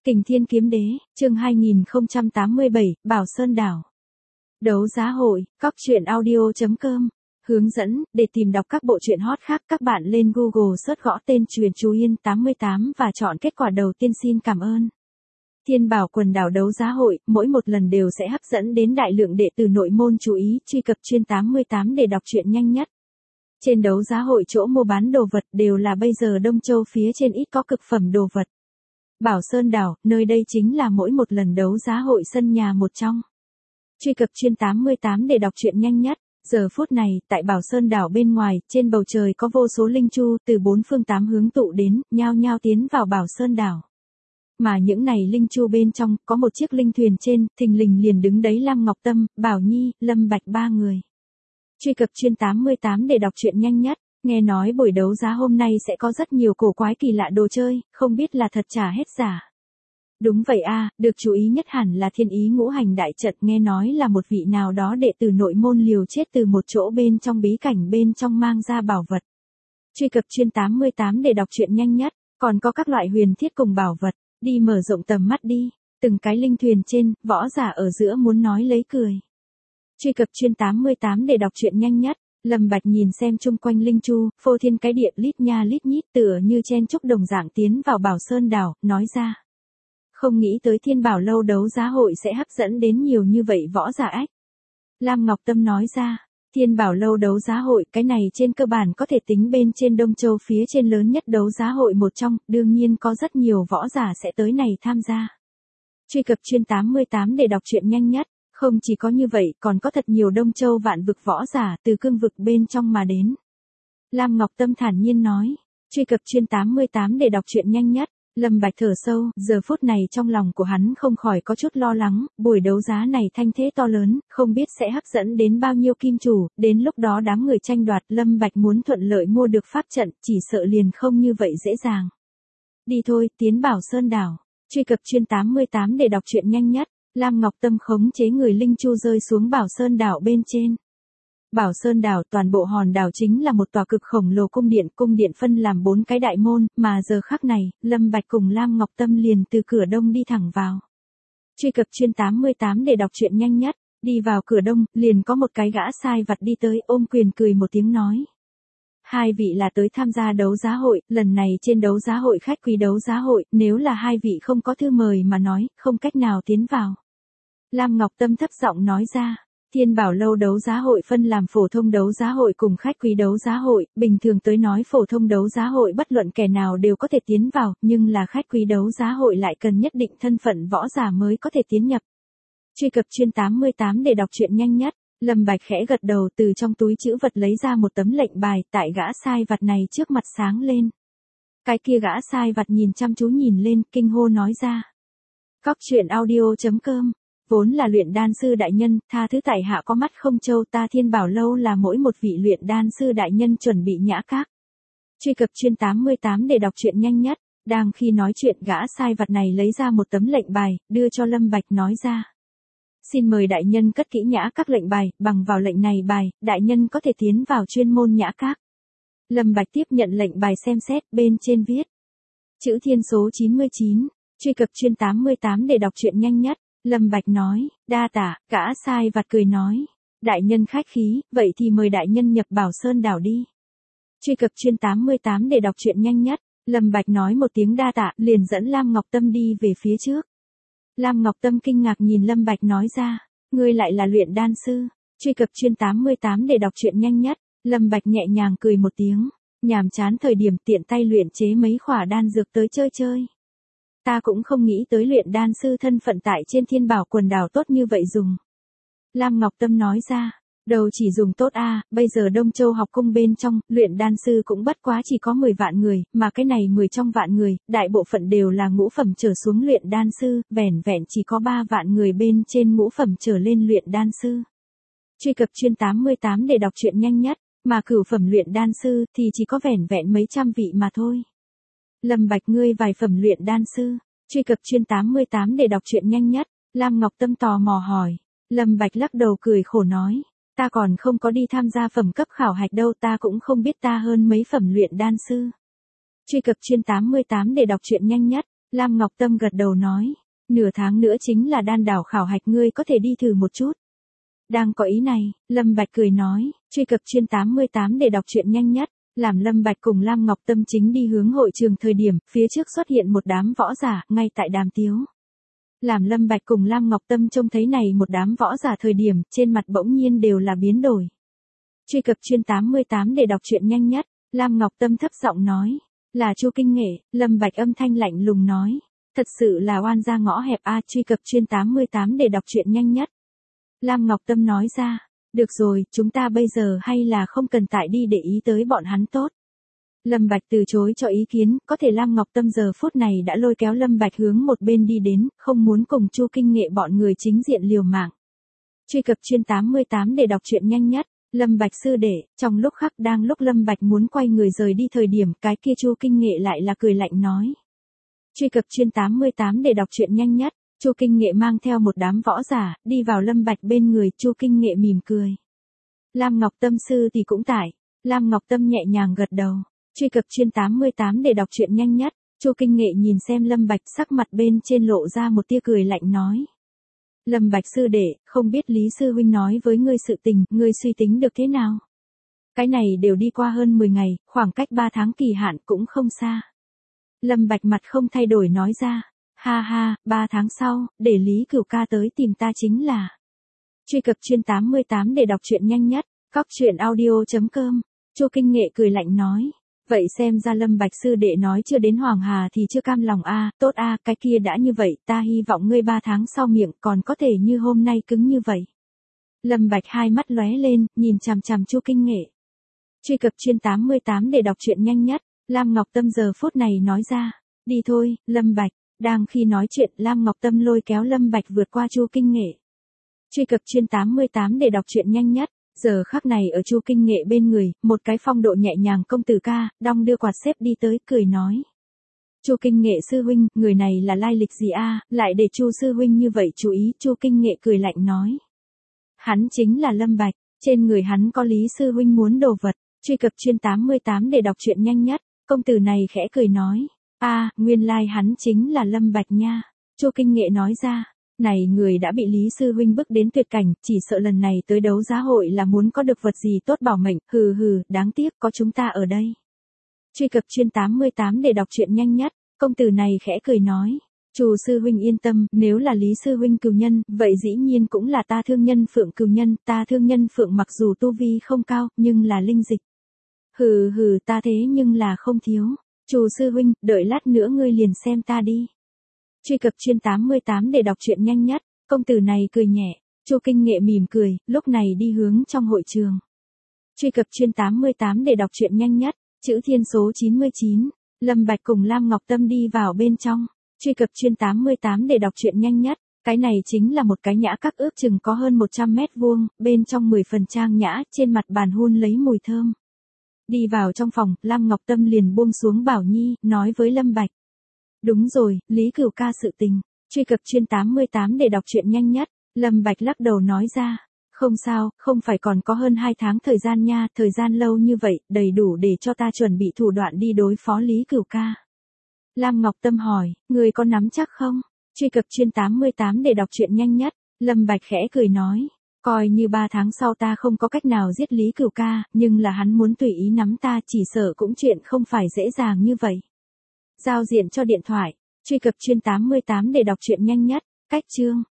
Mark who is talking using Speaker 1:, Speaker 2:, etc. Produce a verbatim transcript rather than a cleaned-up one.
Speaker 1: Kình Thiên Kiếm Đế, chương hai nghìn không trăm tám mươi bảy, Bảo Sơn Đảo. Đấu giá hội, cóc truyện audio chấm com. Hướng dẫn, để tìm đọc các bộ truyện hot khác các bạn lên Google search gõ tên Truyện Chú Yên tám mươi tám và chọn kết quả đầu tiên. Xin cảm ơn. Thiên Bảo quần đảo đấu giá hội, mỗi một lần đều sẽ hấp dẫn đến đại lượng đệ tử nội môn chú ý truy cập chuyên tám mươi tám để đọc truyện nhanh nhất. Trên đấu giá hội chỗ mua bán đồ vật đều là bây giờ Đông Châu phía trên ít có cực phẩm đồ vật. Bảo Sơn Đảo, nơi đây chính là mỗi một lần đấu giá hội sân nhà một trong. Truy cập chuyên tám mươi tám để đọc truyện nhanh nhất. Giờ phút này, tại Bảo Sơn Đảo bên ngoài, trên bầu trời có vô số linh chu từ bốn phương tám hướng tụ đến, nhao nhao tiến vào Bảo Sơn Đảo. Mà những này linh chu bên trong, có một chiếc linh thuyền trên, thình lình liền đứng đấy Lam Ngọc Tâm, Bảo Nhi, Lâm Bạch ba người. Truy cập chuyên tám mươi tám để đọc truyện nhanh nhất. Nghe nói buổi đấu giá hôm nay sẽ có rất nhiều cổ quái kỳ lạ đồ chơi, không biết là thật trả hết giả. Đúng vậy a, được chú ý nhất hẳn là Thiên Ý Ngũ Hành Đại Trận, nghe nói là một vị nào đó đệ tử nội môn liều chết từ một chỗ bên trong bí cảnh bên trong mang ra bảo vật. Truy cập chuyên tám mươi tám để đọc truyện nhanh nhất, còn có các loại huyền thiết cùng bảo vật, đi mở rộng tầm mắt đi, từng cái linh thuyền trên, võ giả ở giữa muốn nói lấy cười. Truy cập chuyên tám mươi tám để đọc truyện nhanh nhất. Lâm Bạch nhìn xem chung quanh linh chu, phô thiên cái địa lít nha lít nhít tựa như chen chúc đồng dạng tiến vào Bảo Sơn Đảo, nói ra. Không nghĩ tới Thiên Bảo lâu đấu giá hội sẽ hấp dẫn đến nhiều như vậy võ giả ách. Lam Ngọc Tâm nói ra, Thiên Bảo lâu đấu giá hội, cái này trên cơ bản có thể tính bên trên Đông Châu phía trên lớn nhất đấu giá hội một trong, đương nhiên có rất nhiều võ giả sẽ tới này tham gia. Truy cập chuyên tám mươi tám để đọc truyện nhanh nhất. Không chỉ có như vậy, còn có thật nhiều Đông Châu vạn vực võ giả từ cương vực bên trong mà đến. Lam Ngọc Tâm thản nhiên nói, truy cập chuyên tám mươi tám để đọc truyện nhanh nhất. Lâm Bạch thở sâu, giờ phút này trong lòng của hắn không khỏi có chút lo lắng, buổi đấu giá này thanh thế to lớn, không biết sẽ hấp dẫn đến bao nhiêu kim chủ, đến lúc đó đám người tranh đoạt, Lâm Bạch muốn thuận lợi mua được pháp trận, chỉ sợ liền không như vậy dễ dàng. Đi thôi, tiến Bảo Sơn Đảo, truy cập chuyên tám mươi tám để đọc truyện nhanh nhất. Lam Ngọc Tâm khống chế người linh chu rơi xuống Bảo Sơn Đảo bên trên. Bảo Sơn Đảo, toàn bộ hòn đảo chính là một tòa cực khổng lồ cung điện, cung điện phân làm bốn cái đại môn, mà giờ khắc này, Lâm Bạch cùng Lam Ngọc Tâm liền từ cửa đông đi thẳng vào. Truy cập chuyên tám mươi tám để đọc truyện nhanh nhất, đi vào cửa đông, liền có một cái gã sai vặt đi tới, ôm quyền cười một tiếng nói. Hai vị là tới tham gia đấu giá hội, lần này trên đấu giá hội khách quý đấu giá hội, nếu là hai vị không có thư mời mà nói, không cách nào tiến vào. Lam Ngọc Tâm thấp giọng nói ra, Thiên Bảo lâu đấu giá hội phân làm phổ thông đấu giá hội cùng khách quý đấu giá hội, bình thường tới nói phổ thông đấu giá hội bất luận kẻ nào đều có thể tiến vào, nhưng là khách quý đấu giá hội lại cần nhất định thân phận võ giả mới có thể tiến nhập. Truy cập chuyên tám mươi tám để đọc truyện nhanh nhất. Lâm Bạch khẽ gật đầu, từ trong túi trữ vật lấy ra một tấm lệnh bài, tại gã sai vặt này trước mặt sáng lên. Cái kia gã sai vặt nhìn chăm chú nhìn lên, kinh hô nói ra. Cóc truyện audio chấm com. Vốn là luyện đan sư đại nhân, tha thứ tại hạ có mắt không trâu, ta Thiên Bảo lâu là mỗi một vị luyện đan sư đại nhân chuẩn bị nhã các. Truy cập chuyên tám mươi tám để đọc truyện nhanh nhất. Đang khi nói chuyện, gã sai vặt này lấy ra một tấm lệnh bài, đưa cho Lâm Bạch nói ra. Xin mời đại nhân cất kỹ nhã các lệnh bài, bằng vào lệnh này bài, đại nhân có thể tiến vào chuyên môn nhã các. Lâm Bạch tiếp nhận lệnh bài xem xét, bên trên viết. Chữ thiên số chín mươi chín, truy cập chuyên tám mươi tám để đọc truyện nhanh nhất. Lâm Bạch nói, đa tạ, gã sai vặt cười nói. Đại nhân khách khí, vậy thì mời đại nhân nhập Bảo Sơn Đảo đi. Truy cập chuyên tám mươi tám để đọc truyện nhanh nhất. Lâm Bạch nói một tiếng đa tạ, liền dẫn Lam Ngọc Tâm đi về phía trước. Lam Ngọc Tâm kinh ngạc nhìn Lâm Bạch nói ra, ngươi lại là luyện đan sư. Truy cập chuyên tám mươi tám để đọc truyện nhanh nhất. Lâm Bạch nhẹ nhàng cười một tiếng, nhàm chán thời điểm tiện tay luyện chế mấy khỏa đan dược tới chơi chơi. Ta cũng không nghĩ tới luyện đan sư thân phận tại trên Thiên Bảo quần đảo tốt như vậy dùng. Lam Ngọc Tâm nói ra, đâu chỉ dùng tốt a, à, bây giờ Đông Châu học cung bên trong, luyện đan sư cũng bất quá chỉ có mười vạn người, mà cái này mười trong vạn người, đại bộ phận đều là ngũ phẩm trở xuống luyện đan sư, vẻn vẹn chỉ có ba vạn người bên trên ngũ phẩm trở lên luyện đan sư. Truy cập chuyên tám mươi tám để đọc truyện nhanh nhất, mà cửu phẩm luyện đan sư thì chỉ có vẻn vẹn mấy trăm vị mà thôi. Lâm Bạch ngươi vài phẩm luyện đan sư, truy cập chuyên tám mươi tám để đọc truyện nhanh nhất. Lam Ngọc Tâm tò mò hỏi. Lâm Bạch lắc đầu cười khổ nói, ta còn không có đi tham gia phẩm cấp khảo hạch đâu, ta cũng không biết ta hơn mấy phẩm luyện đan sư. Truy cập chuyên tám mươi tám để đọc truyện nhanh nhất. Lam Ngọc Tâm gật đầu nói. Nửa tháng nữa chính là đan đảo khảo hạch, ngươi có thể đi thử một chút. Đang có ý này, Lâm Bạch cười nói, truy cập chuyên tám mươi tám để đọc truyện nhanh nhất. Làm Lâm Bạch cùng Lam Ngọc Tâm chính đi hướng hội trường thời điểm, phía trước xuất hiện một đám võ giả, ngay tại đàm tiếu. Làm Lâm Bạch cùng Lam Ngọc Tâm trông thấy này một đám võ giả thời điểm, trên mặt bỗng nhiên đều là biến đổi. Truy cập chuyên tám mươi tám để đọc truyện nhanh nhất, Lam Ngọc Tâm thấp giọng nói, là Chu Kinh Nghệ. Lâm Bạch âm thanh lạnh lùng nói, thật sự là oan gia ngõ hẹp a. Truy cập chuyên tám mươi tám để đọc truyện nhanh nhất. Lam Ngọc Tâm nói ra, được rồi, chúng ta bây giờ hay là không cần tại đi để ý tới bọn hắn tốt. Lâm Bạch từ chối cho ý kiến, có thể Lam Ngọc Tâm giờ phút này đã lôi kéo Lâm Bạch hướng một bên đi đến, không muốn cùng Chu Kinh Nghệ bọn người chính diện liều mạng. Truy cập chuyên tám mươi tám để đọc truyện nhanh nhất, Lâm Bạch sư đệ. Trong lúc khắc đang lúc Lâm Bạch muốn quay người rời đi thời điểm, cái kia Chu Kinh Nghệ lại là cười lạnh nói. Truy cập chuyên tám mươi tám để đọc truyện nhanh nhất, Chu Kinh Nghệ mang theo một đám võ giả, đi vào Lâm Bạch bên người. Chu Kinh Nghệ mỉm cười. Lam Ngọc Tâm sư thì cũng tại. Lam Ngọc Tâm nhẹ nhàng gật đầu. Truy cập chuyên tám mươi tám để đọc truyện nhanh nhất, Chu Kinh Nghệ nhìn xem Lâm Bạch, sắc mặt bên trên lộ ra một tia cười lạnh nói. Lâm Bạch sư đệ, không biết Lý sư huynh nói với ngươi sự tình, ngươi suy tính được thế nào? Cái này đều đi qua hơn mười ngày, khoảng cách ba tháng kỳ hạn cũng không xa. Lâm Bạch mặt không thay đổi nói ra. Ha ha, ba tháng sau, để Lý Cửu ca tới tìm ta chính là. Truy cập chuyên tám mươi tám để đọc truyện nhanh nhất, cóc truyện audio chấm com. Chu Kinh Nghệ cười lạnh nói. Vậy xem ra Lâm Bạch sư đệ nói chưa đến Hoàng Hà thì chưa cam lòng a. À, tốt a, à, cái kia đã như vậy, ta hy vọng ngươi ba tháng sau miệng còn có thể như hôm nay cứng như vậy. Lâm Bạch hai mắt lóe lên, nhìn chằm chằm Chu Kinh Nghệ. Truy cập chuyên tám mươi tám để đọc truyện nhanh nhất, Lam Ngọc Tâm giờ phút này nói ra. Đi thôi, Lâm Bạch. Đang khi nói chuyện, Lam Ngọc Tâm lôi kéo Lâm Bạch vượt qua Chu Kinh Nghệ. Truy cập chuyên tám mươi tám để đọc truyện nhanh nhất. Giờ khắc này ở Chu Kinh Nghệ bên người, một cái phong độ nhẹ nhàng công tử ca, đong đưa quạt xếp đi tới, cười nói. Chu Kinh Nghệ sư huynh, người này là lai lịch gì a, à, lại để Chu sư huynh như vậy chú ý. Chu Kinh Nghệ cười lạnh nói. Hắn chính là Lâm Bạch, trên người hắn có Lý sư huynh muốn đồ vật. Truy cập chuyên tám mươi tám để đọc truyện nhanh nhất, công tử này khẽ cười nói. A, à, nguyên lai like hắn chính là Lâm Bạch nha. Chu Kinh Nghệ nói ra. Này người đã bị Lý sư huynh bức đến tuyệt cảnh, chỉ sợ lần này tới đấu giá hội là muốn có được vật gì tốt bảo mệnh, hừ hừ, đáng tiếc có chúng ta ở đây. Truy cập chuyên tám mươi tám để đọc truyện nhanh nhất, công tử này khẽ cười nói. Chu sư huynh yên tâm, nếu là Lý sư huynh cừu nhân, vậy dĩ nhiên cũng là ta thương nhân Phượng cừu nhân, ta thương nhân Phượng mặc dù tu vi không cao, nhưng là linh dịch. Hừ hừ, ta thế nhưng là không thiếu. Chu sư huynh, đợi lát nữa ngươi liền xem ta đi. Truy cập chuyên tám mươi tám để đọc truyện nhanh nhất, công tử này cười nhẹ. Chu Kinh Nghệ mỉm cười, lúc này đi hướng trong hội trường. Truy cập chuyên tám mươi tám để đọc truyện nhanh nhất, chữ thiên số chín mươi chín. Lâm Bạch cùng Lam Ngọc Tâm đi vào bên trong. Truy cập chuyên tám mươi tám để đọc truyện nhanh nhất, cái này chính là một cái nhã các ước chừng có hơn một trăm mét vuông, bên trong mười phần trang nhã, trên mặt bàn hun lấy mùi thơm. Đi vào trong phòng, Lam Ngọc Tâm liền buông xuống Bảo Nhi, nói với Lâm Bạch. Đúng rồi, Lý Cửu ca sự tình. Truy cập chuyên tám mươi tám để đọc truyện nhanh nhất, Lâm Bạch lắc đầu nói ra. Không sao, không phải còn có hơn hai tháng thời gian nha, thời gian lâu như vậy, đầy đủ để cho ta chuẩn bị thủ đoạn đi đối phó Lý Cửu ca. Lam Ngọc Tâm hỏi, người có nắm chắc không? Truy cập chuyên tám mươi tám để đọc truyện nhanh nhất, Lâm Bạch khẽ cười nói. Coi như ba tháng sau ta không có cách nào giết Lý Cửu ca, nhưng là hắn muốn tùy ý nắm ta chỉ sợ cũng chuyện không phải dễ dàng như vậy. Giao diện cho điện thoại, truy cập chuyên tám mươi tám để đọc truyện nhanh nhất, cách chương.